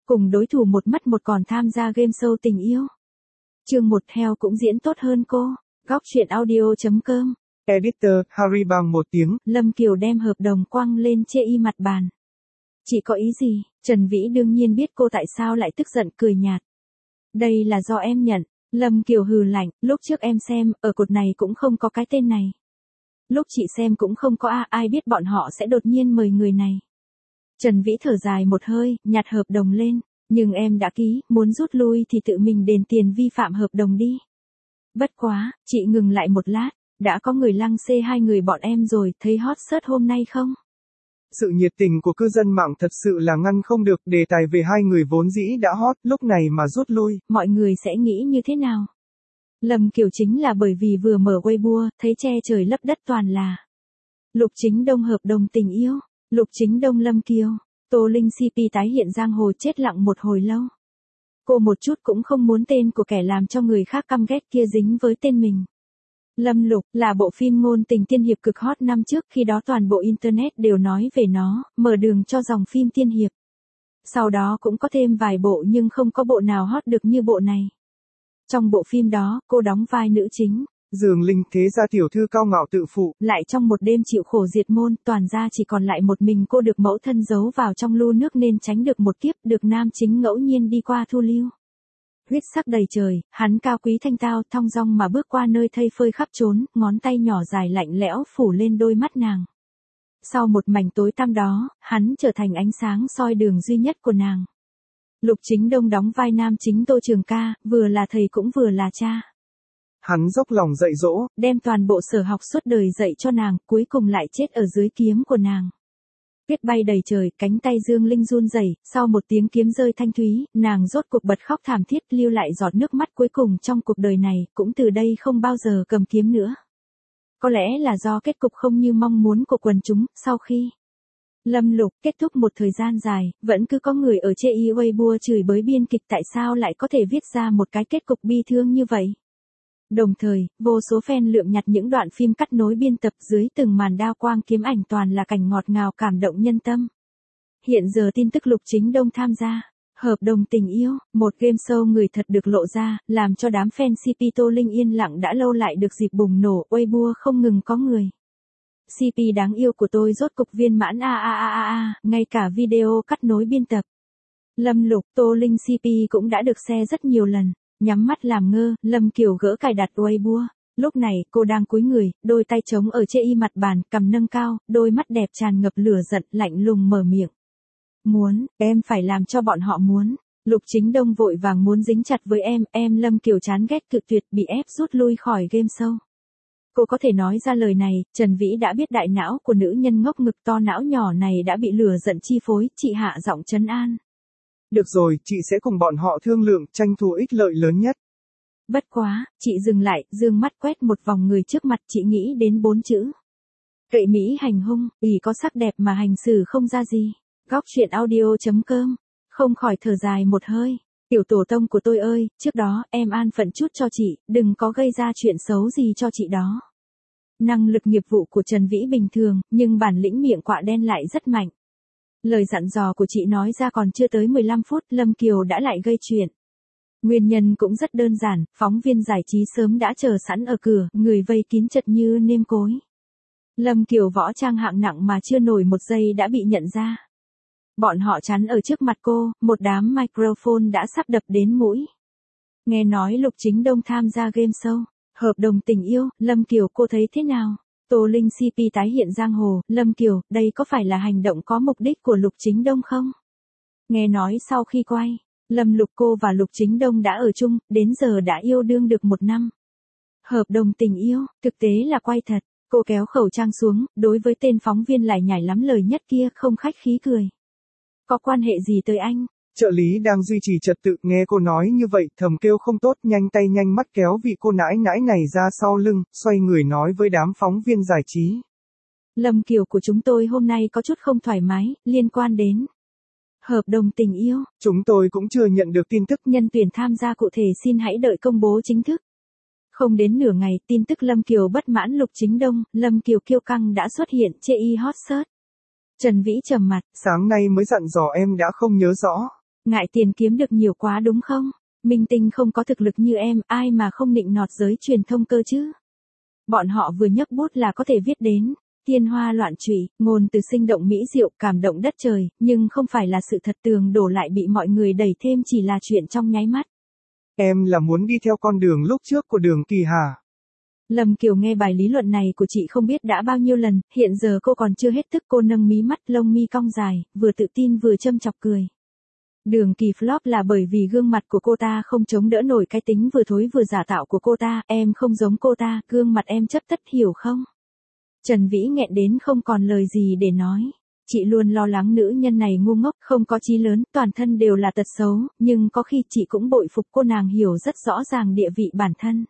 cùng đối thủ một mất một còn tham gia game show tình yêu. Chương 1 heo cũng diễn tốt hơn cô. Góc truyện audio.com. Editor, Harry bằng một tiếng. Lâm Kiều đem hợp đồng quăng lên chê y mặt bàn. Chị có ý gì? Trần Vĩ đương nhiên biết cô tại sao lại tức giận, cười nhạt. Đây là do em nhận. Lâm Kiều hừ lạnh, lúc trước em xem, ở cột này cũng không có cái tên này. Lúc chị xem cũng không có ai biết bọn họ sẽ đột nhiên mời người này. Trần Vĩ thở dài một hơi, nhặt hợp đồng lên. Nhưng em đã ký, muốn rút lui thì tự mình đền tiền vi phạm hợp đồng đi. Bất quá, chị ngừng lại một lát, đã có người lăng xê hai người bọn em rồi, thấy hot search hôm nay không? Sự nhiệt tình của cư dân mạng thật sự là ngăn không được, đề tài về hai người vốn dĩ đã hot, lúc này mà rút lui. Mọi người sẽ nghĩ như thế nào? Lâm Kiều chính là bởi vì vừa mở Weibo, thấy che trời lấp đất toàn là Lục Chính Đông hợp đồng tình yêu, Lục Chính Đông Lâm Kiều, Tô Linh CP tái hiện giang hồ, chết lặng một hồi lâu. Cô một chút cũng không muốn tên của kẻ làm cho người khác căm ghét kia dính với tên mình. Lâm Lục là bộ phim ngôn tình tiên hiệp cực hot năm trước, khi đó toàn bộ internet đều nói về nó, mở đường cho dòng phim tiên hiệp. Sau đó cũng có thêm vài bộ nhưng không có bộ nào hot được như bộ này. Trong bộ phim đó, cô đóng vai nữ chính. Dương Linh, thế gia tiểu thư cao ngạo tự phụ. Lại trong một đêm chịu khổ diệt môn, toàn ra chỉ còn lại một mình cô, được mẫu thân giấu vào trong lu nước nên tránh được một kiếp, được nam chính ngẫu nhiên đi qua thu lưu. Huyết sắc đầy trời, hắn cao quý thanh tao, thong dong mà bước qua nơi thây phơi khắp trốn, ngón tay nhỏ dài lạnh lẽo phủ lên đôi mắt nàng. Sau một mảnh tối tăm đó, hắn trở thành ánh sáng soi đường duy nhất của nàng. Lục Chính Đông đóng vai nam chính Tô Trường Ca, vừa là thầy cũng vừa là cha. Hắn dốc lòng dạy dỗ, đem toàn bộ sở học suốt đời dạy cho nàng, cuối cùng lại chết ở dưới kiếm của nàng. Tuyết bay đầy trời, cánh tay Dương Linh run rẩy, sau một tiếng kiếm rơi thanh thúy, nàng rốt cuộc bật khóc thảm thiết, lưu lại giọt nước mắt cuối cùng trong cuộc đời này, cũng từ đây không bao giờ cầm kiếm nữa. Có lẽ là do kết cục không như mong muốn của quần chúng, sau khi Lâm Lục kết thúc một thời gian dài, vẫn cứ có người ở chê y Weibo chửi bới biên kịch tại sao lại có thể viết ra một cái kết cục bi thương như vậy. Đồng thời, vô số fan lượm nhặt những đoạn phim cắt nối biên tập, dưới từng màn đao quang kiếm ảnh toàn là cảnh ngọt ngào cảm động nhân tâm. Hiện giờ tin tức Lục Chính Đông tham gia hợp đồng tình yêu, một game show người thật được lộ ra, làm cho đám fan CP Tô Linh yên lặng đã lâu lại được dịp bùng nổ, Weibo không ngừng có người. CP đáng yêu của tôi rốt cục viên mãn ngay cả video cắt nối biên tập. Lâm Lục, Tô Linh CP cũng đã được share rất nhiều lần. Nhắm mắt làm ngơ, Lâm Kiều gỡ cài đặt Weibo. Lúc này, cô đang cúi người, đôi tay trống ở chê y mặt bàn, cằm nâng cao, đôi mắt đẹp tràn ngập lửa giận, lạnh lùng mở miệng. Muốn, em phải làm cho bọn họ muốn. Lục Chính Đông vội vàng muốn dính chặt với em Lâm Kiều chán ghét cự tuyệt, bị ép rút lui khỏi game show. Cô có thể nói ra lời này, Trần Vĩ đã biết đại não của nữ nhân ngốc ngực to não nhỏ này đã bị lửa giận chi phối, chị hạ giọng trấn an. Được rồi, chị sẽ cùng bọn họ thương lượng, tranh thủ ích lợi lớn nhất. Bất quá, chị dừng lại, dương mắt quét một vòng người trước mặt, chị nghĩ đến 4 chữ. Cậy Mỹ hành hung, ỷ có sắc đẹp mà hành xử không ra gì. Góc truyện audio.com, không khỏi thở dài một hơi. Tiểu tổ tông của tôi ơi, trước đó, em an phận chút cho chị, đừng có gây ra chuyện xấu gì cho chị đó. Năng lực nghiệp vụ của Trần Vĩ bình thường, nhưng bản lĩnh miệng quạ đen lại rất mạnh. Lời dặn dò của chị nói ra còn chưa tới 15 phút, Lâm Kiều đã lại gây chuyện. Nguyên nhân cũng rất đơn giản, phóng viên giải trí sớm đã chờ sẵn ở cửa, người vây kín chật như nêm cối. Lâm Kiều võ trang hạng nặng mà chưa nổi một giây đã bị nhận ra. Bọn họ chắn ở trước mặt cô, một đám microphone đã sắp đập đến mũi. Nghe nói Lục Chính Đông tham gia game show, hợp đồng tình yêu, Lâm Kiều cô thấy thế nào? Tô Linh CP tái hiện giang hồ, Lâm Kiều, đây có phải là hành động có mục đích của Lục Chính Đông không? Nghe nói sau khi quay, Lâm Lục cô và Lục Chính Đông đã ở chung, đến giờ đã yêu đương được 1 năm. Hợp đồng tình yêu, thực tế là quay thật, cô kéo khẩu trang xuống, đối với tên phóng viên lại nhảy lắm lời nhất kia không khách khí cười. Có quan hệ gì tới anh? Trợ lý đang duy trì trật tự, nghe cô nói như vậy, thầm kêu không tốt, nhanh tay nhanh mắt kéo vị cô nãi nãi này ra sau lưng, xoay người nói với đám phóng viên giải trí. Lâm Kiều của chúng tôi hôm nay có chút không thoải mái, liên quan đến hợp đồng tình yêu. Chúng tôi cũng chưa nhận được tin tức. Nhân tuyển tham gia cụ thể xin hãy đợi công bố chính thức. Không đến nửa ngày, tin tức Lâm Kiều bất mãn Lục Chính Đông, Lâm Kiều kiêu căng đã xuất hiện chê y hot search. Trần Vĩ trầm mặt. Sáng nay mới dặn dò em đã không nhớ rõ. Ngại tiền kiếm được nhiều quá đúng không? Minh tinh không có thực lực như em, ai mà không nịnh nọt giới truyền thông cơ chứ? Bọn họ vừa nhấc bút là có thể viết đến tiên hoa loạn trụy, ngôn từ sinh động mỹ diệu, cảm động đất trời, nhưng không phải là sự thật, tường đổ lại bị mọi người đẩy thêm chỉ là chuyện trong nháy mắt. Em là muốn đi theo con đường lúc trước của Đường Kỳ hả? Lâm Kiều nghe bài lý luận này của chị không biết đã bao nhiêu lần, hiện giờ cô còn chưa hết tức, cô nâng mí mắt, lông mi cong dài, vừa tự tin vừa châm chọc cười. Đường Kỳ flop là bởi vì gương mặt của cô ta không chống đỡ nổi cái tính vừa thối vừa giả tạo của cô ta, em không giống cô ta, gương mặt em chấp tất hiểu không? Trần Vĩ nghẹn đến không còn lời gì để nói. Chị luôn lo lắng nữ nhân này ngu ngốc, không có chí lớn, toàn thân đều là tật xấu, nhưng có khi chị cũng bội phục cô nàng hiểu rất rõ ràng địa vị bản thân.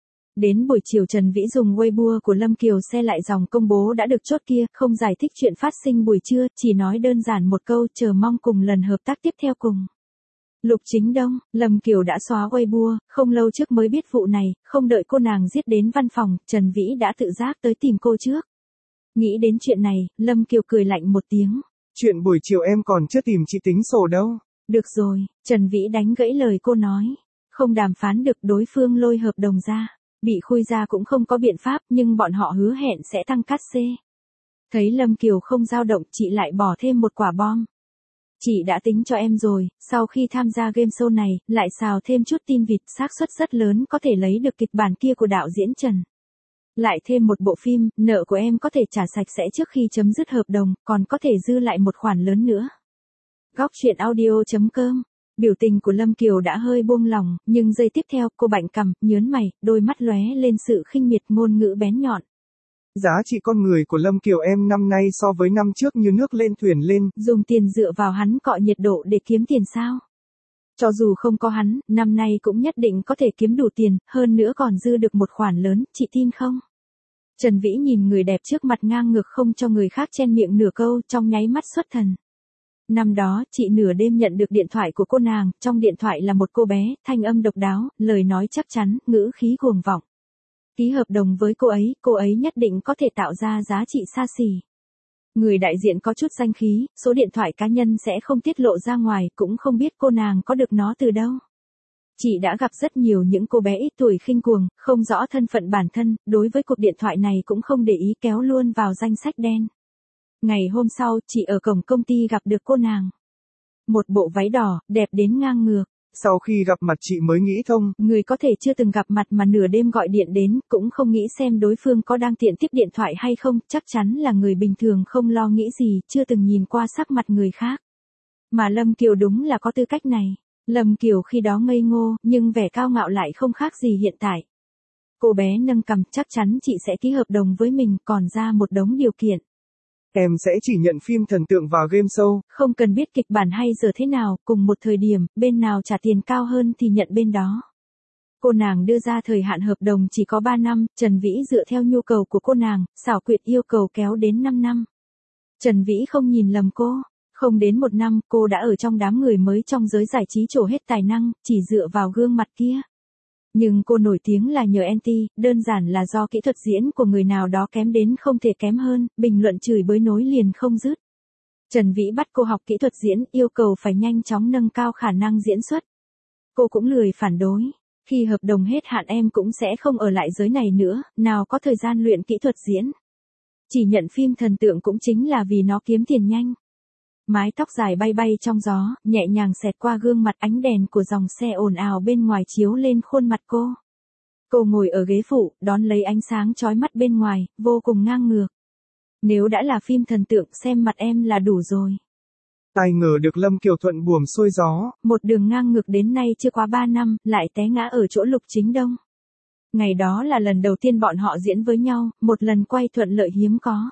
Đến buổi chiều Trần Vĩ dùng Weibo của Lâm Kiều xe lại dòng công bố đã được chốt kia, không giải thích chuyện phát sinh buổi trưa, chỉ nói đơn giản một câu chờ mong cùng lần hợp tác tiếp theo cùng. Lục Chính Đông, Lâm Kiều đã xóa Weibo, không lâu trước mới biết vụ này, không đợi cô nàng giết đến văn phòng, Trần Vĩ đã tự giác tới tìm cô trước. Nghĩ đến chuyện này, Lâm Kiều cười lạnh một tiếng. Chuyện buổi chiều em còn chưa tìm chị tính sổ đâu. Được rồi, Trần Vĩ đánh gãy lời cô nói. Không đàm phán được, đối phương lôi hợp đồng ra. Bị khui ra cũng không có biện pháp, nhưng bọn họ hứa hẹn sẽ tăng cát xê. Thấy Lâm Kiều không dao động, chị lại bỏ thêm một quả bom. Chị đã tính cho em rồi, sau khi tham gia game show này, lại xào thêm chút tin vịt, xác suất rất lớn có thể lấy được kịch bản kia của đạo diễn Trần. Lại thêm một bộ phim, nợ của em có thể trả sạch sẽ trước khi chấm dứt hợp đồng, còn có thể dư lại một khoản lớn nữa. Góc truyện audio.com. Biểu tình của Lâm Kiều đã hơi buông lỏng, nhưng giây tiếp theo, cô bạnh cằm, nhớn mày, đôi mắt lóe lên sự khinh miệt, ngôn ngữ bén nhọn. Giá trị con người của Lâm Kiều em năm nay so với năm trước như nước lên thuyền lên. Dùng tiền dựa vào hắn cọ nhiệt độ để kiếm tiền sao? Cho dù không có hắn, năm nay cũng nhất định có thể kiếm đủ tiền, hơn nữa còn dư được một khoản lớn, chị tin không? Trần Vĩ nhìn người đẹp trước mặt ngang ngược không cho người khác chen miệng nửa câu, trong nháy mắt xuất thần. Năm đó, chị nửa đêm nhận được điện thoại của cô nàng, trong điện thoại là một cô bé, thanh âm độc đáo, lời nói chắc chắn, ngữ khí cuồng vọng. Ký hợp đồng với cô ấy nhất định có thể tạo ra giá trị xa xỉ. Người đại diện có chút danh khí, số điện thoại cá nhân sẽ không tiết lộ ra ngoài, cũng không biết cô nàng có được nó từ đâu. Chị đã gặp rất nhiều những cô bé ít tuổi khinh cuồng, không rõ thân phận bản thân, đối với cuộc điện thoại này cũng không để ý, kéo luôn vào danh sách đen. Ngày hôm sau, chị ở cổng công ty gặp được cô nàng. Một bộ váy đỏ, đẹp đến ngang ngược. Sau khi gặp mặt chị mới nghĩ thông. Người có thể chưa từng gặp mặt mà nửa đêm gọi điện đến, cũng không nghĩ xem đối phương có đang tiện tiếp điện thoại hay không, chắc chắn là người bình thường không lo nghĩ gì, chưa từng nhìn qua sắc mặt người khác. Mà Lâm Kiều đúng là có tư cách này. Lâm Kiều khi đó ngây ngô, nhưng vẻ cao ngạo lại không khác gì hiện tại. Cô bé nâng cằm, chắc chắn chị sẽ ký hợp đồng với mình, còn ra một đống điều kiện. Em sẽ chỉ nhận phim thần tượng và game show. Không cần biết kịch bản hay giờ thế nào, cùng một thời điểm, bên nào trả tiền cao hơn thì nhận bên đó. Cô nàng đưa ra thời hạn hợp đồng chỉ có 3 năm, Trần Vĩ dựa theo nhu cầu của cô nàng, xảo quyệt yêu cầu kéo đến 5 năm. Trần Vĩ không nhìn lầm cô. Không đến 1 năm, cô đã ở trong đám người mới trong giới giải trí trổ hết tài năng, chỉ dựa vào gương mặt kia. Nhưng cô nổi tiếng là nhờ NT, đơn giản là do kỹ thuật diễn của người nào đó kém đến không thể kém hơn, bình luận chửi bới nối liền không dứt. Trần Vĩ bắt cô học kỹ thuật diễn, yêu cầu phải nhanh chóng nâng cao khả năng diễn xuất. Cô cũng lười phản đối. Khi hợp đồng hết hạn em cũng sẽ không ở lại giới này nữa, nào có thời gian luyện kỹ thuật diễn. Chỉ nhận phim thần tượng cũng chính là vì nó kiếm tiền nhanh. Mái tóc dài bay bay trong gió, nhẹ nhàng xẹt qua gương mặt, ánh đèn của dòng xe ồn ào bên ngoài chiếu lên khuôn mặt cô. Cô ngồi ở ghế phụ, đón lấy ánh sáng chói mắt bên ngoài, vô cùng ngang ngược. Nếu đã là phim thần tượng, xem mặt em là đủ rồi. Ai ngờ được Lâm Kiều thuận buồm xuôi gió. Một đường ngang ngược đến nay chưa quá 3 năm, lại té ngã ở chỗ Lục Chính Đông. Ngày đó là lần đầu tiên bọn họ diễn với nhau, một lần quay thuận lợi hiếm có.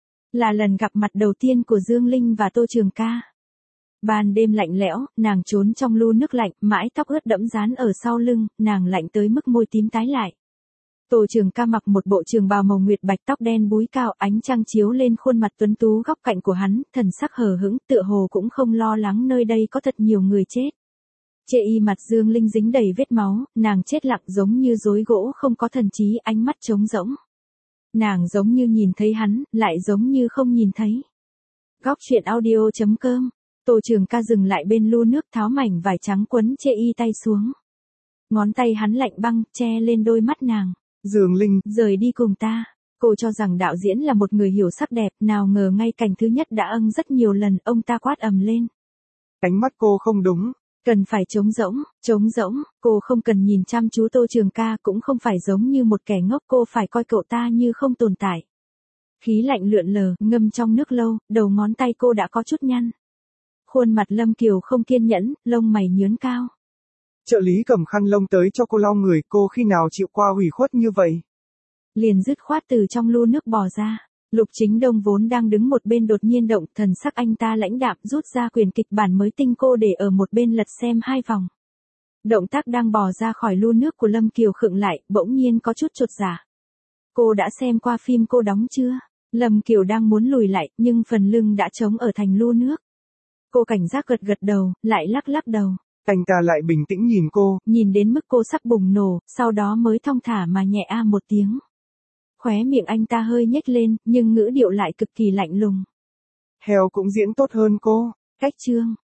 Là lần gặp mặt đầu tiên của Dương Linh và Tô Trường Ca. Ban đêm lạnh lẽo, nàng trốn trong lu nước lạnh, mái tóc ướt đẫm dán ở sau lưng, nàng lạnh tới mức môi tím tái lại. Tô Trường Ca mặc một bộ trường bào màu nguyệt bạch, tóc đen búi cao, ánh trăng chiếu lên khuôn mặt tuấn tú góc cạnh của hắn, thần sắc hờ hững, tựa hồ cũng không lo lắng nơi đây có thật nhiều người chết. Chê y mặt Dương Linh dính đầy vết máu, nàng chết lặng giống như rối gỗ không có thần trí, ánh mắt trống rỗng. Nàng giống như nhìn thấy hắn, lại giống như không nhìn thấy. Góc truyện audio.com Tô Trường Ca dừng lại bên lu nước tháo mảnh vải trắng quấn chê y tay xuống. Ngón tay hắn lạnh băng, che lên đôi mắt nàng. Dương Linh, rời đi cùng ta. Cô cho rằng đạo diễn là một người hiểu sắc đẹp, nào ngờ ngay cảnh thứ nhất đã âng rất nhiều lần, ông ta quát ầm lên. Ánh mắt cô không đúng. Cần phải trống rỗng, cô không cần nhìn chăm chú Tô Trường Ca, cũng không phải giống như một kẻ ngốc, cô phải coi cậu ta như không tồn tại. Khí lạnh lượn lờ, ngâm trong nước lâu, đầu ngón tay cô đã có chút nhăn. Khuôn mặt Lâm Kiều không kiên nhẫn, lông mày nhướn cao. Trợ lý cầm khăn lông tới cho cô lau người, cô khi nào chịu qua hủy khuất như vậy? Liền dứt khoát từ trong lu nước bò ra. Lục Chính Đông vốn đang đứng một bên đột nhiên động, thần sắc anh ta lãnh đạm, rút ra quyển kịch bản mới tinh cô để ở một bên lật xem 2 vòng. Động tác đang bò ra khỏi lu nước của Lâm Kiều khựng lại, bỗng nhiên có chút chột dạ. Cô đã xem qua phim cô đóng chưa? Lâm Kiều đang muốn lùi lại, nhưng phần lưng đã trống ở thành lu nước. Cô cảnh giác gật gật đầu, lại lắc lắc đầu. Anh ta lại bình tĩnh nhìn cô. Nhìn đến mức cô sắp bùng nổ, sau đó mới thong thả mà nhẹ a một tiếng. Khóe miệng anh ta hơi nhếch lên, nhưng ngữ điệu lại cực kỳ lạnh lùng. Heo cũng diễn tốt hơn cô. Cách chương.